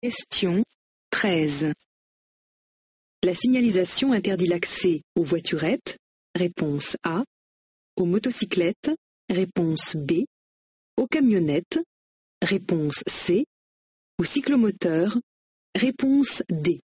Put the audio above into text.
Question 13. La signalisation interdit l'accès aux voiturettes. Réponse A. Aux motocyclettes. Réponse B. Aux camionnettes. Réponse C. Aux cyclomoteurs. Réponse D.